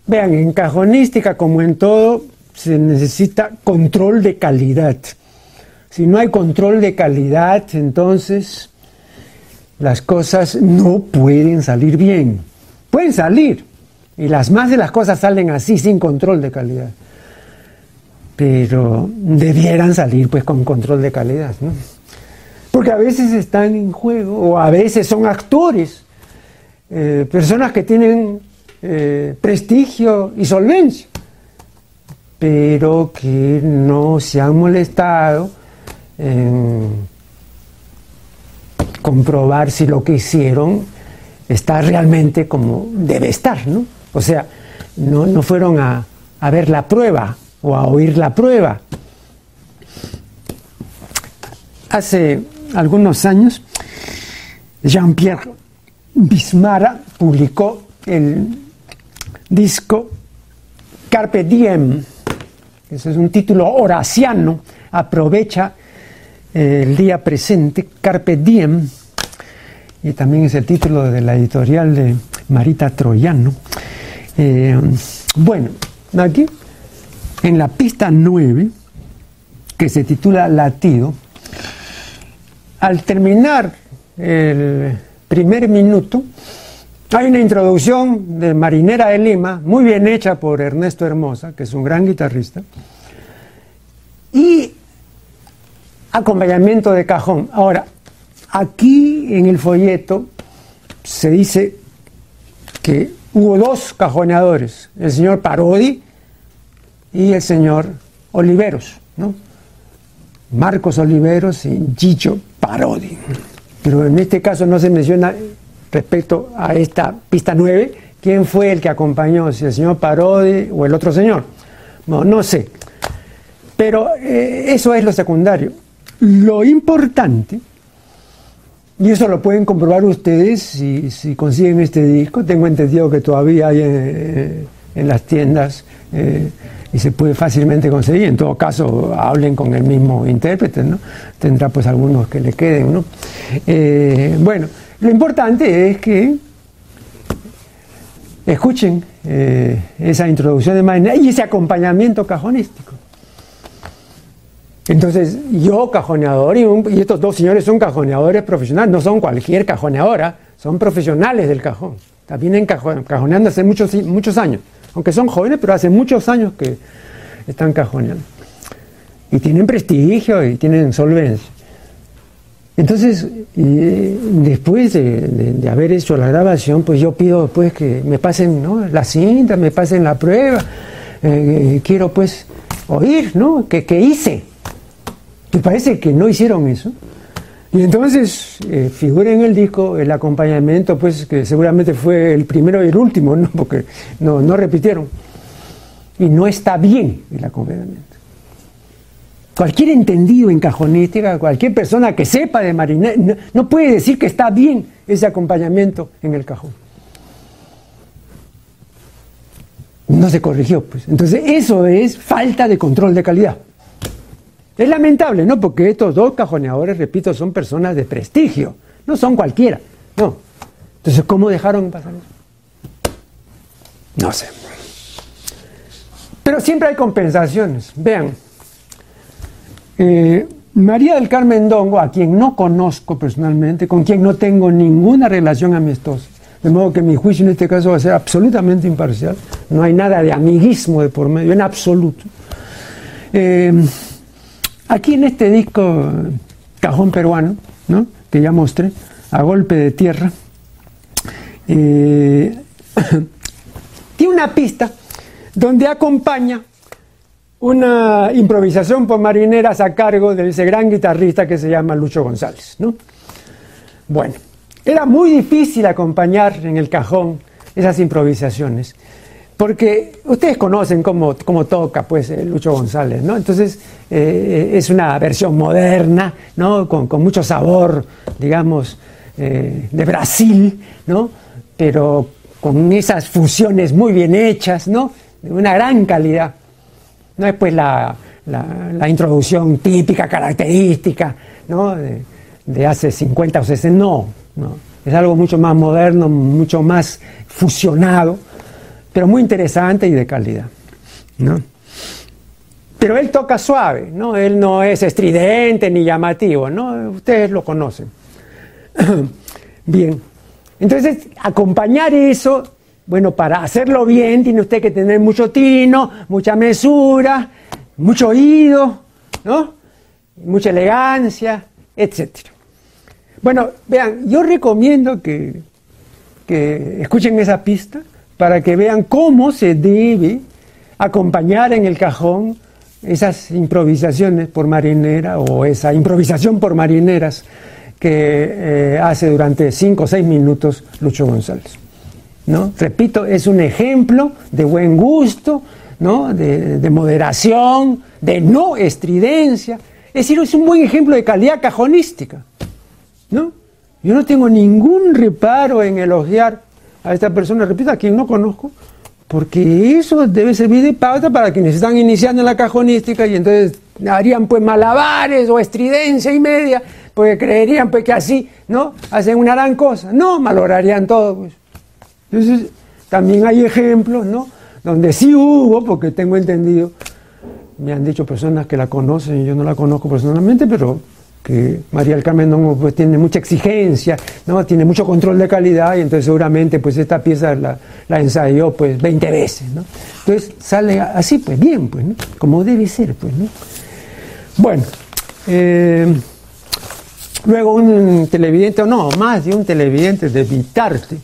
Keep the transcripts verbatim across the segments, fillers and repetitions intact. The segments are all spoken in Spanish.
Vean, en cajonística, como en todo, se necesita control de calidad. Si no hay control de calidad, entonces las cosas no pueden salir bien. Pueden salir, y las más de las cosas salen así, sin control de calidad. Pero debieran salir pues con control de calidad, ¿no? Porque a veces están en juego, o a veces son actores, eh, personas que tienen eh, prestigio y solvencia, pero que no se han molestado en comprobar si lo que hicieron está realmente como debe estar, ¿no? O sea, no, no fueron a, a ver la prueba o a oír la prueba. Hace algunos años, Jean-Pierre Bismara publicó el disco Carpe Diem. Ese es un título horaciano, aprovecha el día presente, Carpe Diem, y también es el título de la editorial de Marita Troyano. Eh, bueno, aquí en la pista nueve, que se titula Latido, al terminar el primer minuto, hay una introducción de Marinera de Lima, muy bien hecha por Ernesto Hermosa, que es un gran guitarrista, y acompañamiento de cajón. Ahora, aquí en el folleto se dice que hubo dos cajoneadores, el señor Parodi y el señor Oliveros, ¿no? Marcos Oliveros y Gillo Parodi. Pero en este caso no se menciona respecto a esta pista nueve quién fue el que acompañó, si el señor Parodi o el otro señor. No, no sé. Pero eh, eso es lo secundario. Lo importante, y eso lo pueden comprobar ustedes si, si consiguen este disco, tengo entendido que todavía hay en, en las tiendas eh, y se puede fácilmente conseguir. En todo caso, hablen con el mismo intérprete, ¿no? Tendrá pues algunos que le queden, ¿no? Eh, bueno, lo importante es que escuchen eh, esa introducción de Marinera y ese acompañamiento cajonístico. Entonces, yo cajoneador, y, un, y estos dos señores son cajoneadores profesionales, no son cualquier cajoneadora, son profesionales del cajón. También cajoneando hace muchos, muchos años, aunque son jóvenes, pero hace muchos años que están cajoneando. Y tienen prestigio y tienen solvencia. Entonces, eh, después de, de, de haber hecho la grabación, pues yo pido pues que me pasen, ¿no?, la cinta, me pasen la prueba, eh, quiero pues oír, ¿no?, que, que hice. Me parece que no hicieron eso. Y entonces eh, figura en el disco el acompañamiento, pues que seguramente fue el primero y el último, ¿no?, porque no, no repitieron. Y no está bien el acompañamiento. Cualquier entendido en cajonística, cualquier persona que sepa de marinera, no, no puede decir que está bien ese acompañamiento en el cajón. No se corrigió, pues. Entonces eso es falta de control de calidad. Es lamentable, ¿no? Porque estos dos cajoneadores, repito, son personas de prestigio, no son cualquiera, no. Entonces, ¿cómo dejaron pasar eso? No sé. Pero siempre hay compensaciones. Vean, eh, María del Carmen Dongo, a quien no conozco personalmente, con quien no tengo ninguna relación amistosa, de modo que mi juicio en este caso va a ser absolutamente imparcial, no hay nada de amiguismo de por medio, en absoluto. Eh, Aquí en este disco Cajón Peruano, ¿no?, que ya mostré, A Golpe de Tierra, eh, tiene una pista donde acompaña una improvisación por marineras a cargo de ese gran guitarrista que se llama Lucho González, ¿no? Bueno, era muy difícil acompañar en el cajón esas improvisaciones, porque ustedes conocen cómo, cómo toca pues Lucho González, ¿no? Entonces eh, es una versión moderna, ¿no?, con, con mucho sabor, digamos, eh, de Brasil, ¿no?, pero con esas fusiones muy bien hechas, ¿no?, de una gran calidad. No es pues la, la, la introducción típica, característica, ¿no?, de, de hace cincuenta o sesenta, no, no, es algo mucho más moderno, mucho más fusionado, pero muy interesante y de calidad, ¿no? Pero él toca suave, ¿no? Él no es estridente ni llamativo, ¿no? Ustedes lo conocen. Bien, entonces acompañar eso, bueno, para hacerlo bien tiene usted que tener mucho tino, mucha mesura, mucho oído, ¿no? Mucha elegancia, etcétera. Bueno, vean, yo recomiendo que, que escuchen esa pista para que vean cómo se debe acompañar en el cajón esas improvisaciones por marinera o esa improvisación por marineras que eh, hace durante cinco o seis minutos Lucho González, ¿no? Repito, es un ejemplo de buen gusto, ¿no? de, de moderación, de no estridencia. Es decir, es un buen ejemplo de calidad cajonística, ¿no? Yo no tengo ningún reparo en elogiar a esta persona, repito, a quien no conozco, porque eso debe servir de pauta para quienes están iniciando en la cajonística y entonces harían pues malabares o estridencia y media, porque creerían pues que así, ¿no? Hacen una gran cosa. No, malograrían todo, pues. Entonces, también hay ejemplos, ¿no? Donde sí hubo, porque tengo entendido, me han dicho personas que la conocen, yo no la conozco personalmente, pero que María del Carmen no, pues, tiene mucha exigencia, ¿no? Tiene mucho control de calidad y entonces seguramente pues esta pieza la, la ensayó pues veinte veces, ¿no? Entonces sale así pues bien, pues, ¿no? Como debe ser, pues, ¿no? Bueno, eh, luego un televidente, o no, más de un televidente de Vitarte,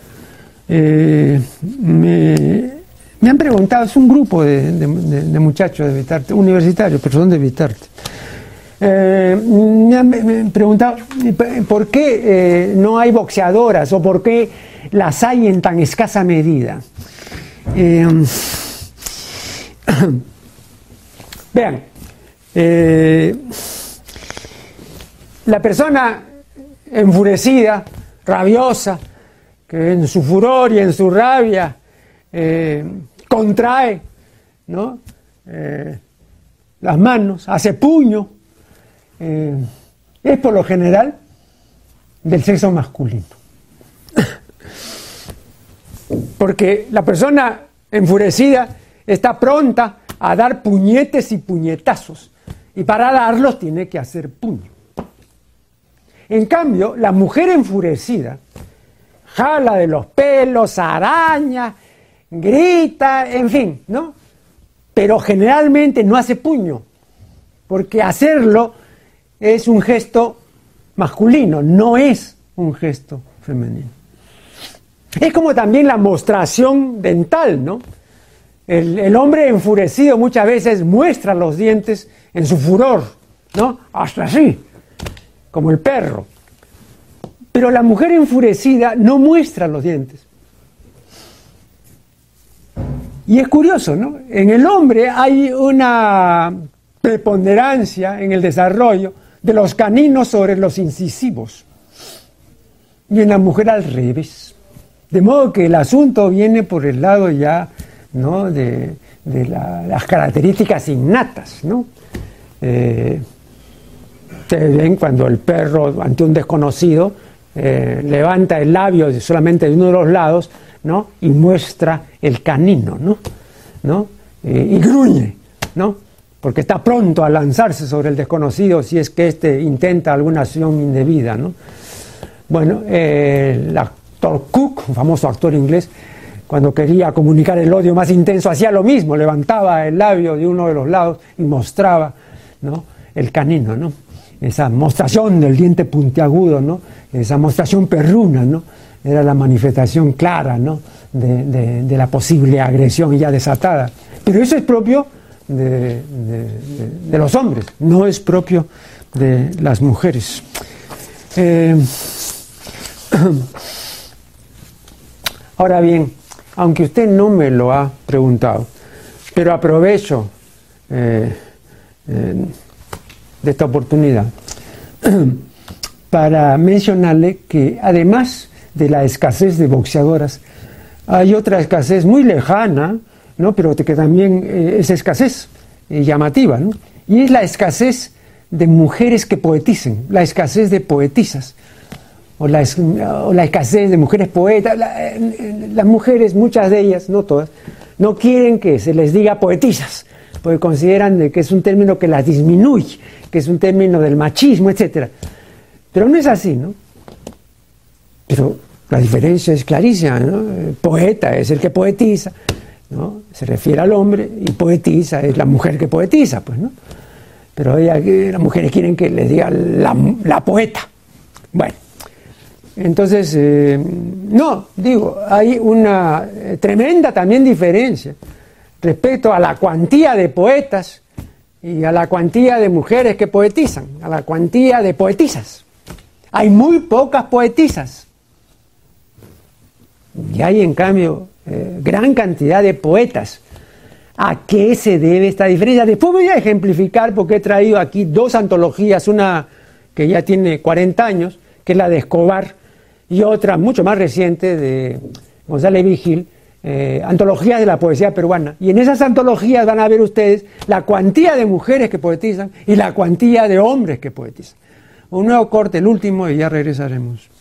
eh, me, me han preguntado, es un grupo de, de, de, de muchachos de Vitarte, universitarios, pero son de Vitarte. Eh, me han, me han preguntado por qué eh, no hay boxeadoras o por qué las hay en tan escasa medida. Eh, vean, eh, la persona enfurecida, rabiosa, que en su furor y en su rabia eh, contrae, ¿no? eh, las manos, hace puño, Eh, es por lo general del sexo masculino. Porque la persona enfurecida está pronta a dar puñetes y puñetazos, y para darlos tiene que hacer puño. En cambio, la mujer enfurecida jala de los pelos, araña, grita, en fin, ¿no? Pero generalmente no hace puño, porque hacerlo es un gesto masculino, no es un gesto femenino. Es como también la mostración dental, ¿no? El, el hombre enfurecido muchas veces muestra los dientes en su furor, ¿no? Hasta así, como el perro. Pero la mujer enfurecida no muestra los dientes. Y es curioso, ¿no? En el hombre hay una preponderancia en el desarrollo de los caninos sobre los incisivos, y en la mujer al revés, de modo que el asunto viene por el lado ya, ¿no? de, de la, las características innatas, ¿no? Eh, ustedes ven cuando el perro ante un desconocido eh, levanta el labio solamente de uno de los lados, ¿no? Y muestra el canino, ¿no? ¿No? Eh, y gruñe, ¿no? Porque está pronto a lanzarse sobre el desconocido si es que éste intenta alguna acción indebida, ¿no? Bueno, eh, el actor Cook, un famoso actor inglés, cuando quería comunicar el odio más intenso, hacía lo mismo, levantaba el labio de uno de los lados y mostraba, ¿no? El canino, ¿no? Esa mostración del diente puntiagudo, ¿no? Esa mostración perruna, ¿no? Era la manifestación clara, ¿no? de, de, de la posible agresión ya desatada. Pero eso es propio De, de, de, de los hombres, no es propio de las mujeres. Eh, ahora bien, aunque usted no me lo ha preguntado, pero aprovecho eh, eh, de esta oportunidad para mencionarle que además de la escasez de boxeadoras, hay otra escasez muy lejana, ¿no? Pero que también eh, es escasez eh, llamativa, ¿no? Y es la escasez de mujeres que poeticen, la escasez de poetisas. o la, o la escasez de mujeres poetas. La, las mujeres, muchas de ellas, no todas, no quieren que se les diga poetisas, porque consideran de que es un término que las disminuye, que es un término del machismo, etcétera. Pero no es así, ¿no? Pero la diferencia es clarísima, ¿no? Poeta es el que poetiza, ¿no? Se refiere al hombre, y poetisa es la mujer que poetiza, pues, ¿no? Pero ella, las mujeres quieren que les diga la, la poeta. Bueno, entonces, eh, no, digo, hay una eh, tremenda también diferencia respecto a la cuantía de poetas y a la cuantía de mujeres que poetizan, a la cuantía de poetisas. Hay muy pocas poetisas. Y hay, en cambio, eh, gran cantidad de poetas. ¿A qué se debe esta diferencia? Después voy a ejemplificar, porque he traído aquí dos antologías, una que ya tiene cuarenta años, que es la de Escobar, y otra mucho más reciente de González Vigil, eh, Antologías de la Poesía Peruana. Y en esas antologías van a ver ustedes la cuantía de mujeres que poetizan y la cuantía de hombres que poetizan. Un nuevo corte, el último, y ya regresaremos.